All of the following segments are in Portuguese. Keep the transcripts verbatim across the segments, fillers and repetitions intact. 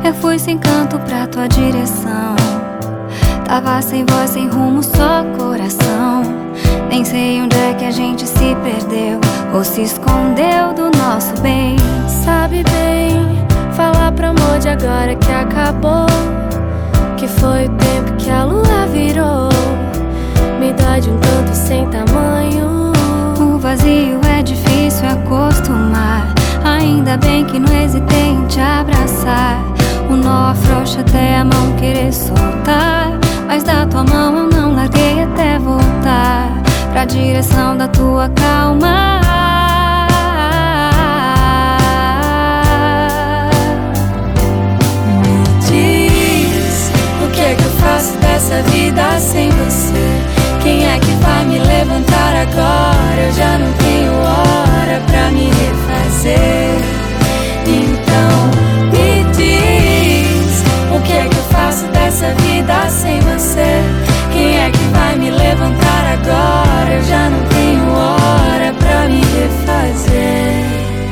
Eu fui sem canto pra tua direção. Tava sem voz, sem rumo, só coração. Nem sei onde é que a gente se perdeu ou se escondeu do nosso bem. Sabe bem falar pro amor de agora que acabou, que foi o tempo que a lua virou. Me dá de um tanto sem tamanho. O vazio é difícil acostumar. Ainda bem que não hesitei em te abraçar. O nó afrouxa até a mão querer soltar, mas da tua mão eu não larguei até voltar pra direção da tua calma. Me diz, o que é que eu faço dessa vida sem você? Quem é que vai me levantar agora? Eu já não tenho hora pra me refazer. Então me diz, o que é que eu faço dessa vida sem você? Quem é que vai me levantar agora? Eu já não tenho hora pra me refazer.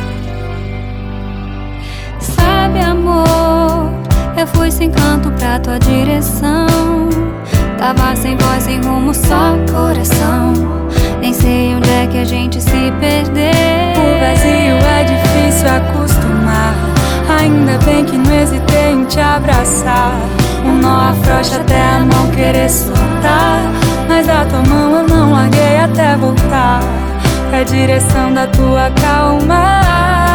Sabe, amor, eu fui sem canto pra tua direção. Tava sem voz, sem rumo, só coração. Nem sei onde é que a gente se perdeu. O vazio é difícil acostumar. Ainda bem que não hesitei em te abraçar. O nó afrouxa até a mão querer soltar, mas da tua mão eu não larguei até voltar pra direção da tua calma.